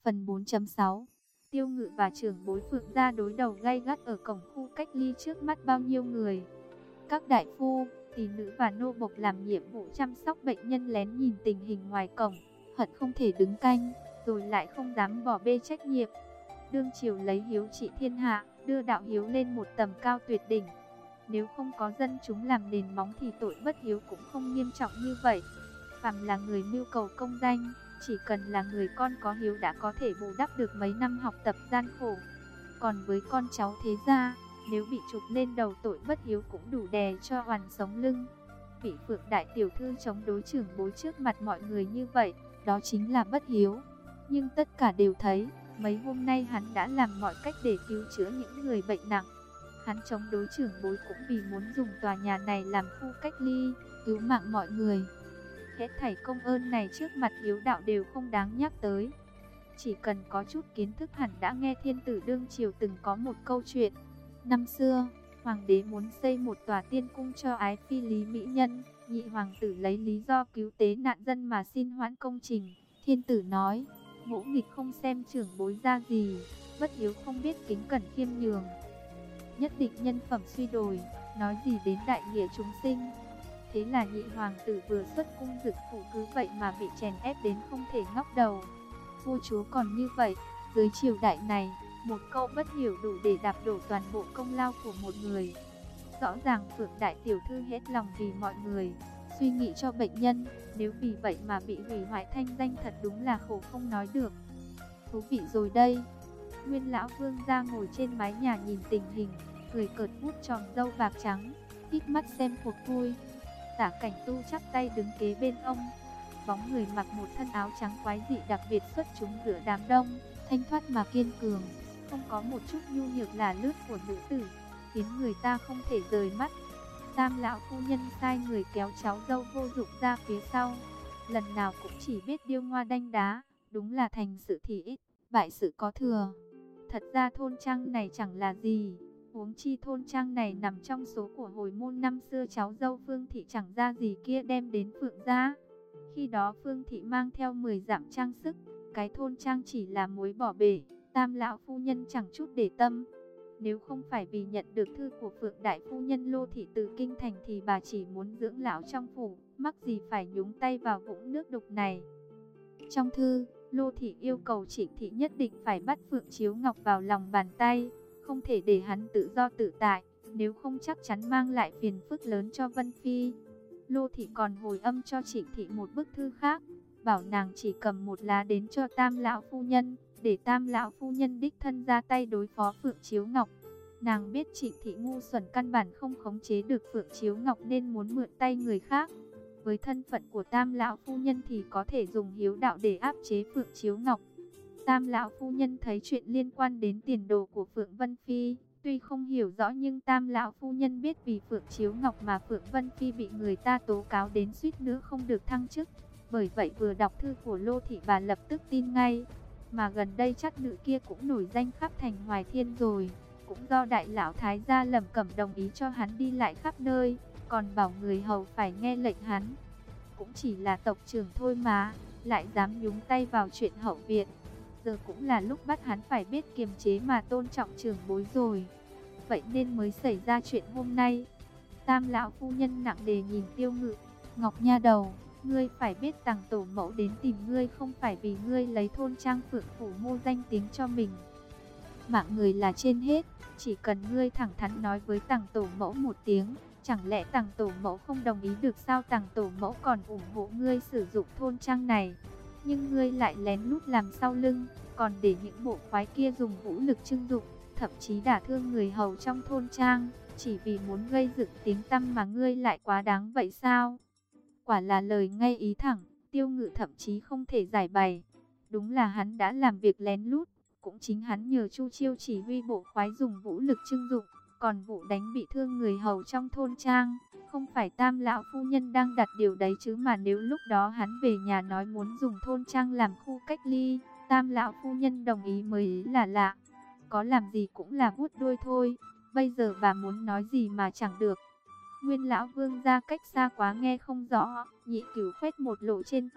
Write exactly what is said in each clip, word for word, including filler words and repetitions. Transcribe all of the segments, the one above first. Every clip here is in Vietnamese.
Phần bốn chấm sáu. Tiêu Ngự và trưởng bối Phượng gia đối đầu gay gắt ở cổng khu cách ly trước mắt bao nhiêu người. Các đại phu, tỷ nữ và nô bộc làm nhiệm vụ chăm sóc bệnh nhân lén nhìn tình hình ngoài cổng, hận không thể đứng canh, rồi lại không dám bỏ bê trách nhiệm. Đương triều lấy hiếu trị thiên hạ, đưa đạo hiếu lên một tầm cao tuyệt đỉnh. Nếu không có dân chúng làm nền móng thì tội bất hiếu cũng không nghiêm trọng như vậy. Phàm là người mưu cầu công danh, chỉ cần là người con có hiếu đã có thể bù đắp được mấy năm học tập gian khổ. Còn với con cháu thế gia, nếu bị chụp lên đầu tội bất hiếu cũng đủ đè cho oằn sống lưng. Vị Phượng đại tiểu thư chống đối trưởng bối trước mặt mọi người như vậy, đó chính là bất hiếu. Nhưng tất cả đều thấy, mấy hôm nay hắn đã làm mọi cách để cứu chữa những người bệnh nặng. Hắn chống đối trưởng bối cũng vì muốn dùng tòa nhà này làm khu cách ly, cứu mạng mọi người. Hết thảy công ơn này trước mặt hiếu đạo đều không đáng nhắc tới. Chỉ cần có chút kiến thức hẳn đã nghe thiên tử đương triều từng có một câu chuyện. Năm xưa, hoàng đế muốn xây một tòa tiên cung cho ái phi Lý Mỹ Nhân. Nhị hoàng tử lấy lý do cứu tế nạn dân mà xin hoãn công trình. Thiên tử nói, ngỗ nghịch không xem trưởng bối ra gì, bất hiếu không biết kính cẩn khiêm nhường. Nhất định nhân phẩm suy đồi, nói gì đến đại nghĩa chúng sinh. Thế là nhị hoàng tử vừa xuất cung dực phụ cứ vậy mà bị chèn ép đến không thể ngóc đầu. Vua chúa còn như vậy, dưới triều đại này, một câu bất hiểu đủ để đạp đổ toàn bộ công lao của một người. Rõ ràng Phượng đại tiểu thư hết lòng vì mọi người, suy nghĩ cho bệnh nhân, nếu vì vậy mà bị hủy hoại thanh danh thật đúng là khổ không nói được. Thú vị rồi đây. Nguyên lão vương gia ngồi trên mái nhà nhìn tình hình, cười cợt vuốt tròn râu bạc trắng, hít mắt xem cuộc vui. Tả Cảnh Tu chắp tay đứng kế bên ông, bóng người mặc một thân áo trắng quái dị đặc biệt xuất chúng giữa đám đông, thanh thoát mà kiên cường, không có một chút nhu nhược là lướt của nữ tử, khiến người ta không thể rời mắt. Tam lão phu nhân sai người kéo cháu dâu vô dụng ra phía sau, lần nào cũng chỉ biết điêu ngoa đanh đá, đúng là thành sự thì ít, bại sự có thừa. Thật ra thôn trang này chẳng là gì, huống chi thôn trang này nằm trong số của hồi môn năm xưa cháu dâu Phương Thị chẳng ra gì kia đem đến Phượng gia. Khi đó Phương Thị mang theo mười dặm trang sức, cái thôn trang chỉ là muối bỏ bể, Tam lão phu nhân chẳng chút để tâm. Nếu không phải vì nhận được thư của Phượng đại phu nhân Lô Thị từ kinh thành thì bà chỉ muốn dưỡng lão trong phủ, mắc gì phải nhúng tay vào vũng nước đục này. Trong thư, Lô Thị yêu cầu Trịnh Thị nhất định phải bắt Phượng Chiếu Ngọc vào lòng bàn tay, không thể để hắn tự do tự tại, nếu không chắc chắn mang lại phiền phức lớn cho Vân Phi. Lô Thị còn hồi âm cho Trịnh Thị một bức thư khác, bảo nàng chỉ cầm một lá đến cho Tam lão phu nhân, để Tam lão phu nhân đích thân ra tay đối phó Phượng Chiếu Ngọc. Nàng biết Trịnh Thị ngu xuẩn căn bản không khống chế được Phượng Chiếu Ngọc nên muốn mượn tay người khác. Với thân phận của Tam lão phu nhân thì có thể dùng hiếu đạo để áp chế Phượng Chiếu Ngọc. Tam lão phu nhân thấy chuyện liên quan đến tiền đồ của Phượng Vân Phi, tuy không hiểu rõ nhưng Tam lão phu nhân biết vì Phượng Chiếu Ngọc mà Phượng Vân Phi bị người ta tố cáo đến suýt nữa không được thăng chức. Bởi vậy vừa đọc thư của Lô Thị bà lập tức tin ngay. Mà gần đây chắc nữ kia cũng nổi danh khắp thành Hoài Thiên rồi, cũng do đại lão thái gia Lẩm Cẩm đồng ý cho hắn đi lại khắp nơi, còn bảo người hầu phải nghe lệnh hắn. Cũng chỉ là tộc trưởng thôi mà, lại dám nhúng tay vào chuyện hậu viện. Giờ cũng là lúc bắt hắn phải biết kiềm chế mà tôn trọng trưởng bối rồi. Vậy nên mới xảy ra chuyện hôm nay. Tam lão phu nhân nặng nề nhìn Tiêu Ngự, Ngọc nha đầu, ngươi phải biết Tằng tổ mẫu đến tìm ngươi không phải vì ngươi lấy thôn trang Phượng phủ mua danh tiếng cho mình. Mạng người là trên hết, chỉ cần ngươi thẳng thắn nói với Tằng tổ mẫu một tiếng, chẳng lẽ Tằng tổ mẫu không đồng ý được sao? Tằng tổ mẫu còn ủng hộ ngươi sử dụng thôn trang này, nhưng ngươi lại lén lút làm sau lưng, còn để những bộ khoái kia dùng vũ lực trưng dụng, thậm chí đả thương người hầu trong thôn trang, chỉ vì muốn gây dựng tiếng tăm mà ngươi lại quá đáng vậy sao? Quả là lời ngay ý thẳng, Tiêu Ngự thậm chí không thể giải bày. Đúng là hắn đã làm việc lén lút, cũng chính hắn nhờ Chu Chiêu chỉ huy bộ khoái dùng vũ lực trưng dụng, còn vụ đánh bị thương người hầu trong thôn trang, không phải Tam lão phu nhân đang đặt điều đấy chứ, mà nếu lúc đó hắn về nhà nói muốn dùng thôn trang làm khu cách ly, Tam lão phu nhân đồng ý mới là lạ. Có làm gì cũng là vuốt đuôi thôi, bây giờ bà muốn nói gì mà chẳng được. Nguyên lão vương ra cách xa quá nghe không rõ, Nhị Cửu khoét một lỗ trên cổng,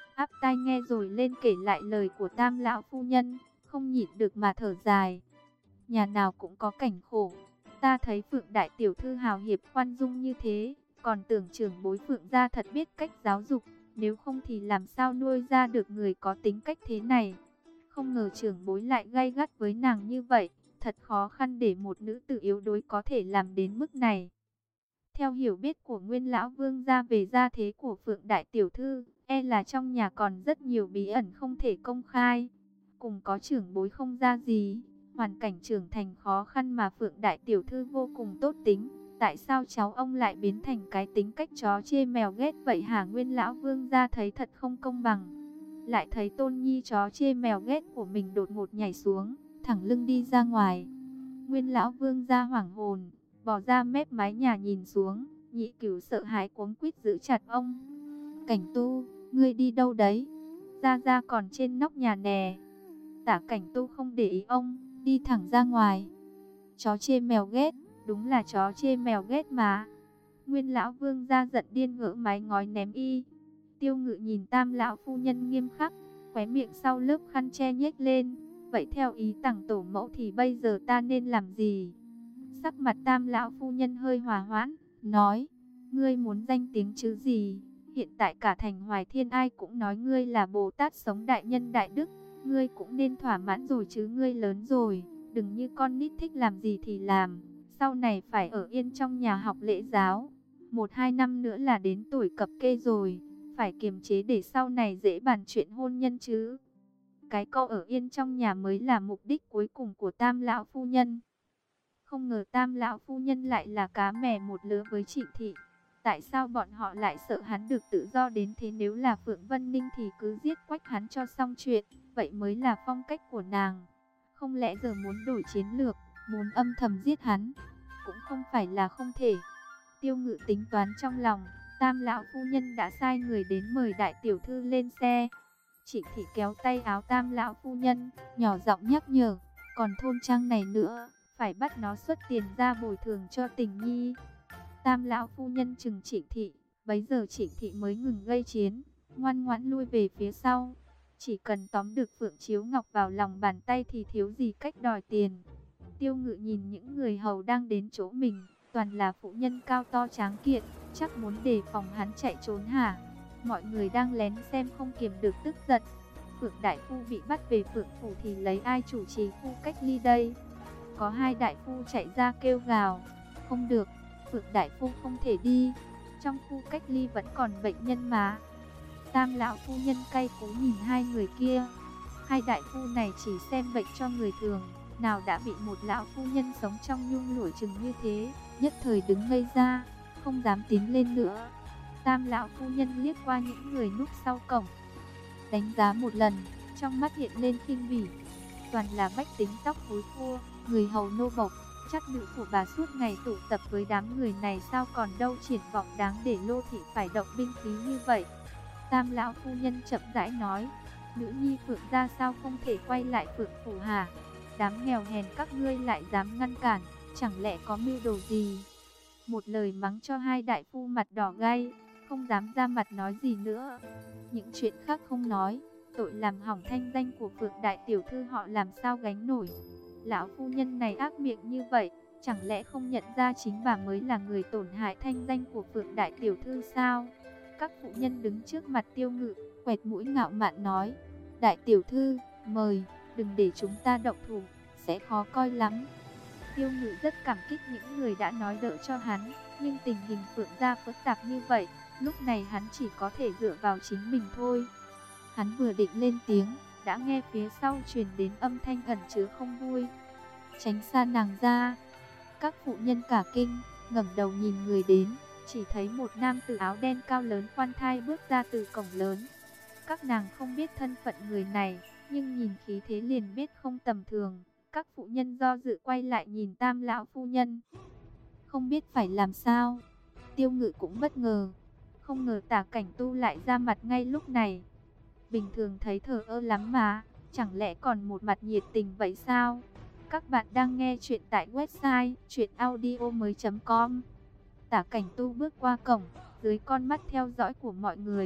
áp tai nghe rồi lên kể lại lời của Tam lão phu nhân, không nhịn được mà thở dài. Nhà nào cũng có cảnh khổ, ta thấy Phượng đại tiểu thư hào hiệp khoan dung như thế, còn tưởng trưởng bối Phượng gia thật biết cách giáo dục, nếu không thì làm sao nuôi ra được người có tính cách thế này. Không ngờ trưởng bối lại gay gắt với nàng như vậy, thật khó khăn để một nữ tử yếu đuối có thể làm đến mức này. Theo hiểu biết của Nguyên lão vương gia về gia thế của Phượng đại tiểu thư, e là trong nhà còn rất nhiều bí ẩn không thể công khai. Cùng có trưởng bối không ra gì, hoàn cảnh trưởng thành khó khăn mà Phượng đại tiểu thư vô cùng tốt tính. Tại sao cháu ông lại biến thành cái tính cách chó chê mèo ghét vậy hả? Nguyên lão vương gia thấy thật không công bằng. Lại thấy Tôn Nhi chó chê mèo ghét của mình đột ngột nhảy xuống, thẳng lưng đi ra ngoài. Nguyên lão vương gia hoảng hồn, bò ra mép mái nhà nhìn xuống. Nhị Cửu sợ hãi cuống quýt giữ chặt ông. Cảnh Tu, ngươi đi đâu đấy? Gia Gia còn trên nóc nhà nè. Tả Cảnh Tu không để ý ông, đi thẳng ra ngoài. Chó chê mèo ghét, đúng là chó chê mèo ghét mà. Nguyên lão vương gia giận điên gỡ mái ngói ném y. Tiêu Ngự nhìn Tam lão phu nhân nghiêm khắc, khóe miệng sau lớp khăn che nhếch lên. Vậy theo ý Tằng tổ mẫu thì bây giờ ta nên làm gì? Sắc mặt Tam lão phu nhân hơi hòa hoãn, nói: ngươi muốn danh tiếng chứ gì? Hiện tại cả thành Hoài Thiên ai cũng nói ngươi là Bồ Tát sống đại nhân đại đức, ngươi cũng nên thỏa mãn rồi chứ, ngươi lớn rồi, đừng như con nít thích làm gì thì làm. Sau này phải ở yên trong nhà học lễ giáo. Một hai năm nữa là đến tuổi cập kê rồi, phải kiềm chế để sau này dễ bàn chuyện hôn nhân chứ. Cái câu ở yên trong nhà mới là mục đích cuối cùng của Tam lão phu nhân. Không ngờ Tam lão phu nhân lại là cá mè một lứa với Trịnh thị. Tại sao bọn họ lại sợ hắn được tự do đến thế? Nếu là Phượng Vân Ninh thì cứ giết quách hắn cho xong chuyện, vậy mới là phong cách của nàng. Không lẽ giờ muốn đổi chiến lược, muốn âm thầm giết hắn, cũng không phải là không thể. Tiêu Ngự tính toán trong lòng, Tam lão phu nhân đã sai người đến mời đại tiểu thư lên xe. Trịnh thị kéo tay áo Tam lão phu nhân, nhỏ giọng nhắc nhở, còn thôn trang này nữa, phải bắt nó xuất tiền ra bồi thường cho Tình Nhi. Tam lão phu nhân chừng Trịnh thị, bấy giờ Trịnh thị mới ngừng gây chiến, ngoan ngoãn lui về phía sau. Chỉ cần tóm được Phượng Chiếu Ngọc vào lòng bàn tay thì thiếu gì cách đòi tiền. Tiêu Ngự nhìn những người hầu đang đến chỗ mình, toàn là phụ nhân cao to tráng kiện, chắc muốn đề phòng hắn chạy trốn hả? Mọi người đang lén xem không kiềm được tức giận. Phượng đại phu bị bắt về Phượng phủ thì lấy ai chủ trì khu cách ly đây? Có hai đại phu chạy ra kêu gào, không được, Phượng đại phu không thể đi, trong khu cách ly vẫn còn bệnh nhân mà. Tam lão phu nhân cay cú nhìn hai người kia. Hai đại phu này chỉ xem bệnh cho người thường, nào đã bị một lão phu nhân sống trong nhung lụa chừng như thế, nhất thời đứng ngây ra, không dám tiến lên nữa. Tam lão phu nhân liếc qua những người núp sau cổng, đánh giá một lần, trong mắt hiện lên khinh bỉ. Toàn là bách tính tóc phối khô, người hầu nô bộc, chắc nữ của bà suốt ngày tụ tập với đám người này, sao còn đâu triển vọng đáng để Lô thị phải động binh khí như vậy. Tam lão phu nhân chậm rãi nói, nữ nhi Phượng gia sao không thể quay lại Phượng phủ hả? Đám nghèo hèn các ngươi lại dám ngăn cản, chẳng lẽ có mưu đồ gì? Một lời mắng cho hai đại phu mặt đỏ gay, không dám ra mặt nói gì nữa. Những chuyện khác không nói, tội làm hỏng thanh danh của Phượng đại tiểu thư họ làm sao gánh nổi. Lão phu nhân này ác miệng như vậy, chẳng lẽ không nhận ra chính bà mới là người tổn hại thanh danh của Phượng đại tiểu thư sao? Các phụ nhân đứng trước mặt Tiêu Ngự, quẹt mũi ngạo mạn nói, đại tiểu thư, mời, đừng để chúng ta động thủ, sẽ khó coi lắm. Tiêu Ngự rất cảm kích những người đã nói đỡ cho hắn, nhưng tình hình Phượng gia phức tạp như vậy, lúc này hắn chỉ có thể dựa vào chính mình thôi. Hắn vừa định lên tiếng, đã nghe phía sau truyền đến âm thanh ẩn chứa không vui. Tránh xa nàng ra. Các phụ nhân cả kinh, ngẩng đầu nhìn người đến, chỉ thấy một nam tử áo đen cao lớn khoan thai bước ra từ cổng lớn. Các nàng không biết thân phận người này, nhưng nhìn khí thế liền biết không tầm thường. Các phụ nhân do dự quay lại nhìn Tam lão phu nhân, không biết phải làm sao. Tiêu Ngự cũng bất ngờ, không ngờ Tả Cảnh Tu lại ra mặt ngay lúc này. Bình thường thấy thờ ơ lắm mà, chẳng lẽ còn một mặt nhiệt tình vậy sao? Các bạn đang nghe chuyện tại website truyện audio mới chấm com. Tả Cảnh Tu bước qua cổng, dưới con mắt theo dõi của mọi người,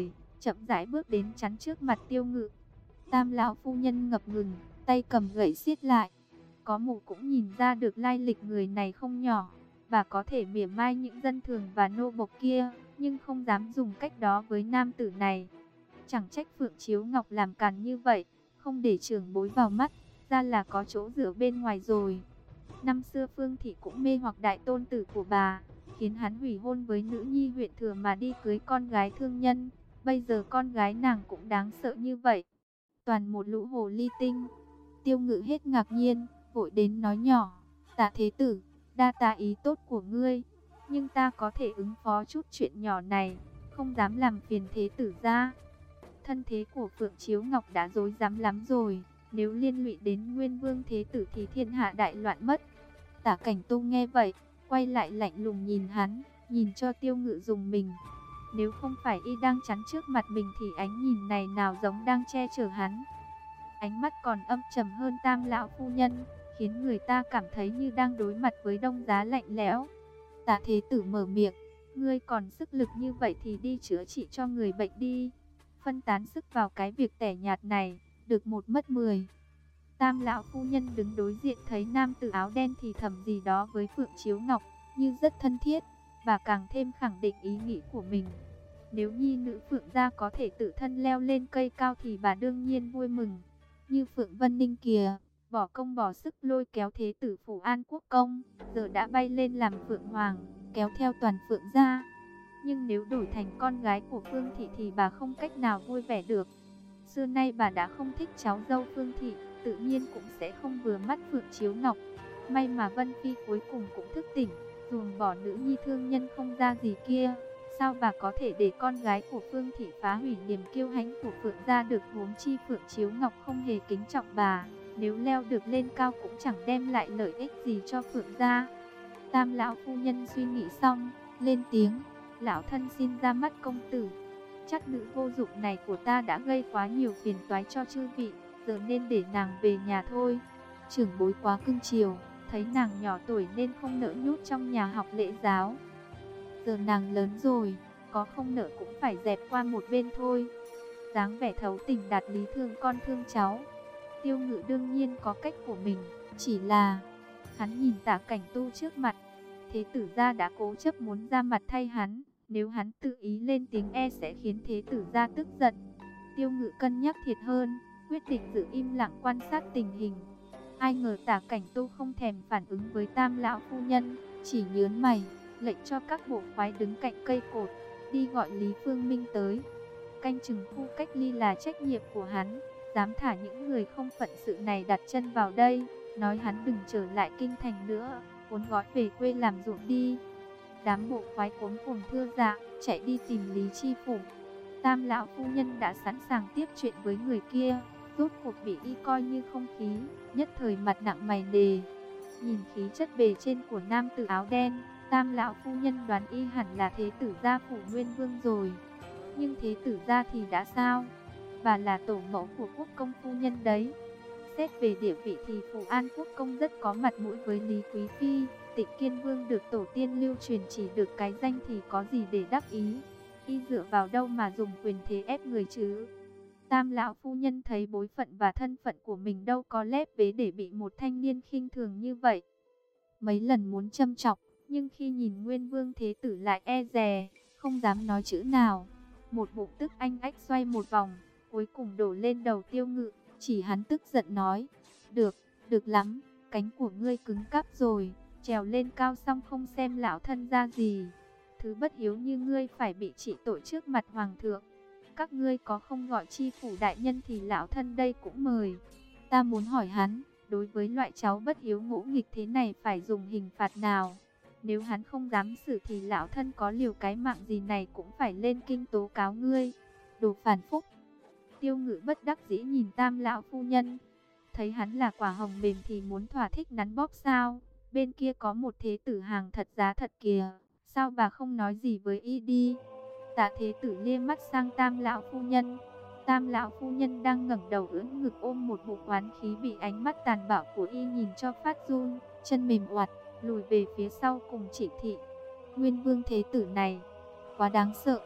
chậm rãi bước đến chắn trước mặt Tiêu Ngự. Tam lão phu nhân ngập ngừng, tay cầm gậy siết lại. Có mù cũng nhìn ra được lai lịch người này không nhỏ. Bà có thể mỉa mai những dân thường và nô bộc kia, nhưng không dám dùng cách đó với nam tử này. Chẳng trách Phượng Chiếu Ngọc làm càn như vậy, không để trưởng bối vào mắt, ra là có chỗ dựa bên ngoài rồi. Năm xưa Phương Thị cũng mê hoặc đại tôn tử của bà, khiến hắn hủy hôn với nữ nhi huyện thừa mà đi cưới con gái thương nhân. Bây giờ con gái nàng cũng đáng sợ như vậy. Toàn một lũ hồ ly tinh. Tiêu Ngự hết ngạc nhiên, vội đến nói nhỏ, Tạ thế tử, đa tạ ý tốt của ngươi, nhưng ta có thể ứng phó chút chuyện nhỏ này, không dám làm phiền thế tử ra. Thân thế của Phượng Chiếu Ngọc đã rối rắm lắm rồi, nếu liên lụy đến Nguyên Vương thế tử thì thiên hạ đại loạn mất. Tả Cảnh Tu nghe vậy, quay lại lạnh lùng nhìn hắn, nhìn cho Tiêu Ngự dùng mình. Nếu không phải y đang chắn trước mặt mình thì ánh nhìn này nào giống đang che chở hắn. Ánh mắt còn âm trầm hơn Tam lão phu nhân, khiến người ta cảm thấy như đang đối mặt với đông giá lạnh lẽo. Tạ thế tử mở miệng, ngươi còn sức lực như vậy thì đi chữa trị cho người bệnh đi. Phân tán sức vào cái việc tẻ nhạt này, được một mất mười. Tam lão phu nhân đứng đối diện thấy nam tử áo đen thì thầm gì đó với Phượng Chiếu Ngọc, như rất thân thiết. Bà càng thêm khẳng định ý nghĩ của mình. Nếu nhi nữ Phượng gia có thể tự thân leo lên cây cao thì bà đương nhiên vui mừng. Như Phượng Vân Ninh kìa, bỏ công bỏ sức lôi kéo thế tử Phủ An Quốc công, giờ đã bay lên làm Phượng Hoàng, kéo theo toàn Phượng gia. Nhưng nếu đổi thành con gái của Phương Thị thì bà không cách nào vui vẻ được. Xưa nay bà đã không thích cháu dâu Phương Thị, tự nhiên cũng sẽ không vừa mắt Phượng Chiếu Ngọc. May mà Vân Phi cuối cùng cũng thức tỉnh, ruồng bỏ nữ nhi thương nhân không ra gì kia. Sao bà có thể để con gái của Phương Thị phá hủy niềm kiêu hãnh của Phượng gia được, huống chi Phượng Chiếu Ngọc không hề kính trọng bà. Nếu leo được lên cao cũng chẳng đem lại lợi ích gì cho Phượng gia. Tam lão phu nhân suy nghĩ xong, lên tiếng, lão thân xin ra mắt công tử. Chắc nữ vô dụng này của ta đã gây quá nhiều phiền toái cho chư vị, giờ nên để nàng về nhà thôi. Trưởng bối quá cưng chiều, thấy nàng nhỏ tuổi nên không nỡ nhốt trong nhà học lễ giáo. Giờ nàng lớn rồi, có không nỡ cũng phải dẹp qua một bên thôi. Dáng vẻ thấu tình đạt lý thương con thương cháu. Tiêu Ngự đương nhiên có cách của mình, chỉ là hắn nhìn Tả Cảnh Tu trước mặt. Thế tử gia đã cố chấp muốn ra mặt thay hắn, nếu hắn tự ý lên tiếng e sẽ khiến thế tử gia tức giận. Tiêu Ngự cân nhắc thiệt hơn, quyết định giữ im lặng quan sát tình hình. Ai ngờ Tả Cảnh Tu không thèm phản ứng với Tam lão phu nhân, chỉ nhớn mày, lệnh cho các bộ khoái đứng cạnh cây cột, đi gọi Lý Phương Minh tới. Canh chừng khu cách ly là trách nhiệm của hắn, dám thả những người không phận sự này đặt chân vào đây, nói hắn đừng trở lại kinh thành nữa, cuốn gói về quê làm ruộng đi. Đám bộ khoái cuống cuồng thưa dạ, chạy đi tìm Lý Chi Phủ. Tam lão phu nhân đã sẵn sàng tiếp chuyện với người kia, rốt cuộc bị y coi như không khí, nhất thời mặt nặng mày nề. Nhìn khí chất bề trên của nam tử áo đen, Tam lão phu nhân đoán y hẳn là thế tử gia Phủ Nguyên Vương rồi. Nhưng thế tử gia thì đã sao? Bà là tổ mẫu của quốc công phu nhân đấy. Xét về địa vị thì Phủ An Quốc công rất có mặt mũi với Lý Quý Phi. Tịnh Kiên Vương được tổ tiên lưu truyền chỉ được cái danh thì có gì để đắc ý. Y dựa vào đâu mà dùng quyền thế ép người chứ? Tam lão phu nhân thấy bối phận và thân phận của mình đâu có lép vế để bị một thanh niên khinh thường như vậy. Mấy lần muốn châm chọc, nhưng khi nhìn Nguyên Vương thế tử lại e dè, không dám nói chữ nào. Một bụng tức anh ách xoay một vòng, cuối cùng đổ lên đầu Tiêu Ngự, chỉ hắn tức giận nói, được, được lắm, cánh của ngươi cứng cáp rồi, trèo lên cao xong không xem lão thân ra gì. Thứ bất hiếu như ngươi phải bị trị tội trước mặt hoàng thượng. Các ngươi có không gọi chi phủ đại nhân thì lão thân đây cũng mời. Ta muốn hỏi hắn, đối với loại cháu bất hiếu ngỗ nghịch thế này phải dùng hình phạt nào? Nếu hắn không dám xử thì lão thân có liều cái mạng gì này cũng phải lên kinh tố cáo ngươi. Đồ phản phúc. Tiêu Ngự bất đắc dĩ nhìn Tam lão phu nhân, thấy hắn là quả hồng mềm thì muốn thỏa thích nắn bóp sao? Bên kia có một thế tử hàng thật giá thật kìa, sao bà không nói gì với y đi? Tạ thế tử lia mắt sang Tam lão phu nhân. Tam lão phu nhân đang ngẩng đầu ưỡn ngực ôm một bụng oán khí, bị ánh mắt tàn bạo của y nhìn cho phát run, chân mềm oặt, lùi về phía sau cùng chỉ thị. Nguyên Vương thế tử này quá đáng sợ.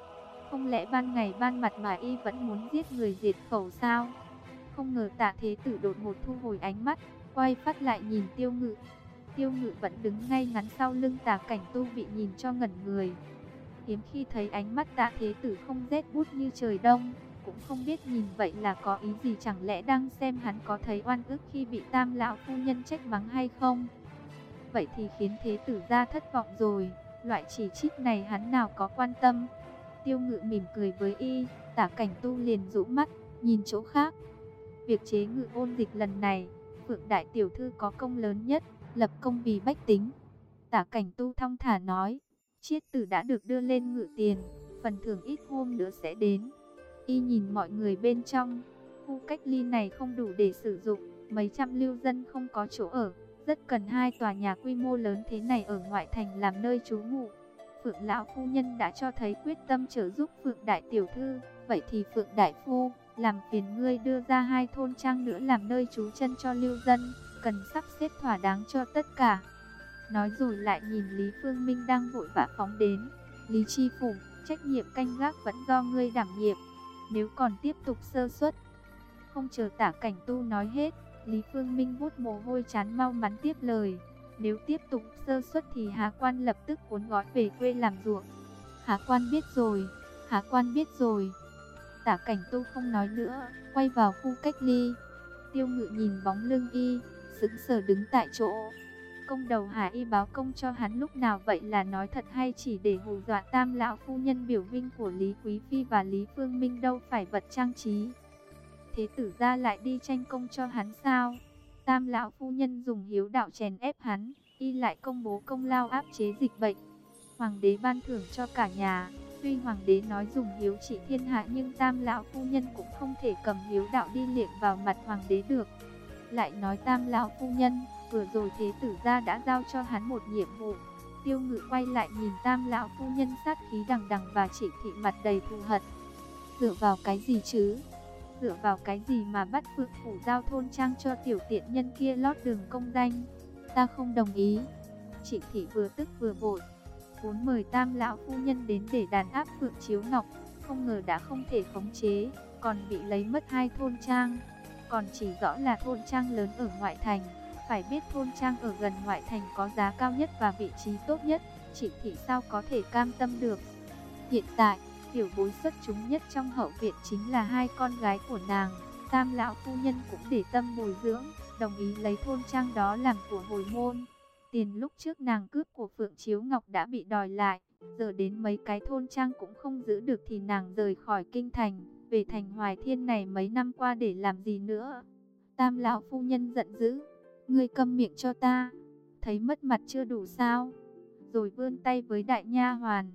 Không lẽ ban ngày ban mặt mà y vẫn muốn giết người diệt khẩu sao? Không ngờ Tạ Thế Tử đột ngột thu hồi ánh mắt, quay phát lại nhìn Tiêu Ngự. Tiêu Ngự vẫn đứng ngay ngắn sau lưng Tả Cảnh Tu, bị nhìn cho ngẩn người. Hiếm khi thấy ánh mắt Tạ Thế Tử không rét bút như trời đông, cũng không biết nhìn vậy là có ý gì, chẳng lẽ đang xem hắn có thấy oan ức khi bị Tam lão phu nhân trách mắng hay không? Vậy thì khiến Thế Tử gia thất vọng rồi, loại chỉ trích này hắn nào có quan tâm. Tiêu Ngự mỉm cười với y, Tả Cảnh Tu liền rũ mắt, nhìn chỗ khác. Việc chế ngự ôn dịch lần này, Phượng đại tiểu thư có công lớn nhất, lập công vì bách tính. Tả Cảnh Tu thong thả nói, chiết tử đã được đưa lên ngự tiền, phần thưởng ít hôm nữa sẽ đến. Y nhìn mọi người bên trong, khu cách ly này không đủ để sử dụng, mấy trăm lưu dân không có chỗ ở, rất cần hai tòa nhà quy mô lớn thế này ở ngoại thành làm nơi trú ngụ. Phượng lão phu nhân đã cho thấy quyết tâm trợ giúp Phượng đại tiểu thư, vậy thì Phượng đại phu, làm phiền ngươi đưa ra hai thôn trang nữa làm nơi trú chân cho lưu dân, cần sắp xếp thỏa đáng cho tất cả. Nói rồi lại nhìn Lý Phương Minh đang vội vã phóng đến. Lý Chi Phủ, trách nhiệm canh gác vẫn do ngươi đảm nhiệm, nếu còn tiếp tục sơ suất. Không chờ Tả Cảnh Tu nói hết, Lý Phương Minh vuốt mồ hôi trán mau mắn tiếp lời. Nếu tiếp tục sơ suất thì Há Quan lập tức cuốn gói về quê làm ruộng. Há Quan biết rồi, Há Quan biết rồi. Tả Cảnh Tu không nói nữa, quay vào khu cách ly. Tiêu Ngự nhìn bóng lưng y, sững sờ đứng tại chỗ. Công đầu Hà y báo công cho hắn lúc nào vậy, là nói thật hay chỉ để hù dọa Tam lão phu nhân biểu vinh của Lý Quý Phi và Lý Phương Minh đâu phải vật trang trí. Thế tử gia lại đi tranh công cho hắn sao? Tam lão phu nhân dùng hiếu đạo chèn ép hắn, y lại công bố công lao áp chế dịch bệnh. Hoàng đế ban thưởng cho cả nhà. Tuy hoàng đế nói dùng hiếu trị thiên hạ, nhưng Tam lão phu nhân cũng không thể cầm hiếu đạo đi liệng vào mặt hoàng đế được. Lại nói Tam lão phu nhân, vừa rồi thế tử gia đã giao cho hắn một nhiệm vụ. Tiêu Ngự quay lại nhìn Tam lão phu nhân sát khí đằng đằng và Trịnh Thị mặt đầy thù hận. Dựa vào cái gì chứ? Dựa vào cái gì mà bắt Phượng Phủ giao thôn trang cho tiểu tiện nhân kia lót đường công danh? Ta không đồng ý. Trịnh Thị vừa tức vừa vội, vốn mời Tam lão phu nhân đến để đàn áp Phượng Chiếu Ngọc, không ngờ đã không thể khống chế, còn bị lấy mất hai thôn trang, còn chỉ rõ là thôn trang lớn ở ngoại thành. Phải biết thôn trang ở gần ngoại thành có giá cao nhất và vị trí tốt nhất, Trịnh Thị sao có thể cam tâm được. Hiện tại, tiểu bối xuất chúng nhất trong hậu viện chính là hai con gái của nàng. Tam lão phu nhân cũng để tâm bồi dưỡng, đồng ý lấy thôn trang đó làm của hồi môn. Tiền lúc trước nàng cướp của Phượng Chiếu Ngọc đã bị đòi lại, giờ đến mấy cái thôn trang cũng không giữ được thì nàng rời khỏi kinh thành, về thành Hoài Thiên này mấy năm qua để làm gì nữa. Tam lão phu nhân giận dữ, ngươi câm miệng cho ta, thấy mất mặt chưa đủ sao? Rồi vươn tay với đại nha hoàn,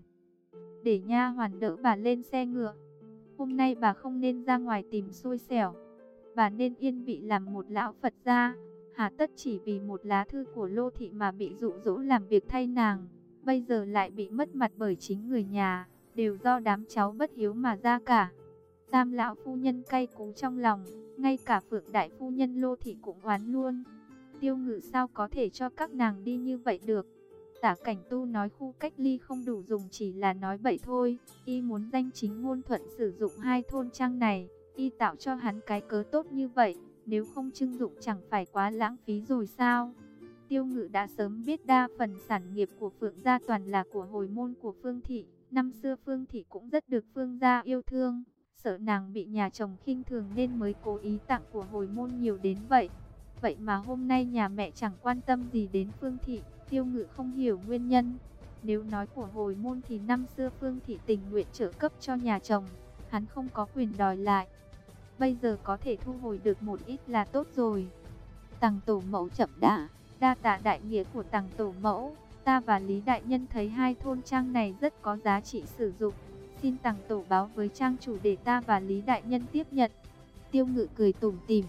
để nha hoàn đỡ bà lên xe ngựa. Hôm nay bà không nên ra ngoài tìm xui xẻo, bà nên yên vị làm một lão Phật gia. Hà tất chỉ vì một lá thư của Lô Thị mà bị dụ dỗ làm việc thay nàng, bây giờ lại bị mất mặt bởi chính người nhà, đều do đám cháu bất hiếu mà ra cả. Tam lão phu nhân cay cú trong lòng, ngay cả Phượng đại phu nhân Lô Thị cũng oán luôn. Tiêu Ngự sao có thể cho các nàng đi như vậy được? Tả Cảnh Tu nói khu cách ly không đủ dùng chỉ là nói bậy thôi, y muốn danh chính ngôn thuận sử dụng hai thôn trang này, y tạo cho hắn cái cớ tốt như vậy. Nếu không trưng dụng chẳng phải quá lãng phí rồi sao? Tiêu Ngự đã sớm biết đa phần sản nghiệp của Phượng gia toàn là của hồi môn của Phương Thị. Năm xưa Phương Thị cũng rất được Phương gia yêu thương, sợ nàng bị nhà chồng khinh thường nên mới cố ý tặng của hồi môn nhiều đến vậy. Vậy mà hôm nay nhà mẹ chẳng quan tâm gì đến Phương Thị. Tiêu Ngự không hiểu nguyên nhân. Nếu nói của hồi môn thì năm xưa Phương Thị tình nguyện trợ cấp cho nhà chồng, hắn không có quyền đòi lại. Bây giờ có thể thu hồi được một ít là tốt rồi. Tằng tổ mẫu chậm đã, đa tạ đại nghĩa của Tằng tổ mẫu. Ta và Lý đại nhân thấy hai thôn trang này rất có giá trị sử dụng, xin Tằng tổ báo với trang chủ để ta và Lý đại nhân tiếp nhận. Tiêu Ngự cười tủm tỉm.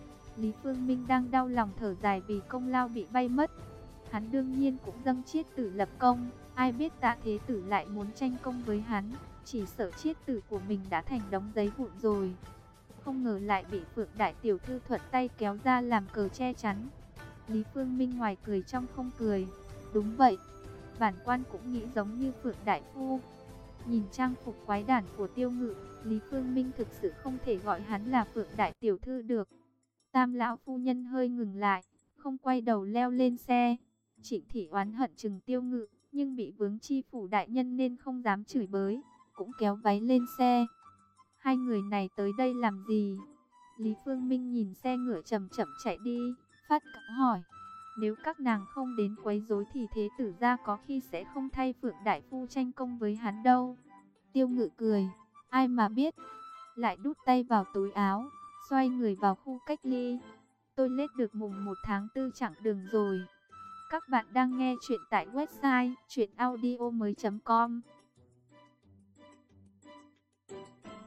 Lý Phương Minh đang đau lòng thở dài vì công lao bị bay mất. Hắn đương nhiên cũng dâng Chiết Tử lập công, ai biết Tạ Thế Tử lại muốn tranh công với hắn, chỉ sợ Chiết Tử của mình đã thành đống giấy vụn rồi. Không ngờ lại bị Phượng đại tiểu thư thuận tay kéo ra làm cờ che chắn. Lý Phương Minh ngoài cười trong không cười. Đúng vậy, bản quan cũng nghĩ giống như Phượng đại phu. Nhìn trang phục quái đản của Tiêu Ngự, Lý Phương Minh thực sự không thể gọi hắn là Phượng đại tiểu thư được. Tam lão phu nhân hơi ngừng lại, không quay đầu leo lên xe. Trịnh Thị oán hận chừng Tiêu Ngự, nhưng bị vướng chi phủ đại nhân nên không dám chửi bới, cũng kéo váy lên xe. Hai người này tới đây làm gì? Lý Phương Minh nhìn xe ngựa chậm chậm chạy đi, phát cẳng hỏi. Nếu các nàng không đến quấy rối thì thế tử gia có khi sẽ không thay Phượng đại phu tranh công với hắn đâu. Tiêu Ngự cười, ai mà biết. Lại đút tay vào túi áo, xoay người vào khu cách ly. Tôi lết được mùng một tháng tư chặng đường rồi. Các bạn đang nghe chuyện tại website truyện audio mới chấm com.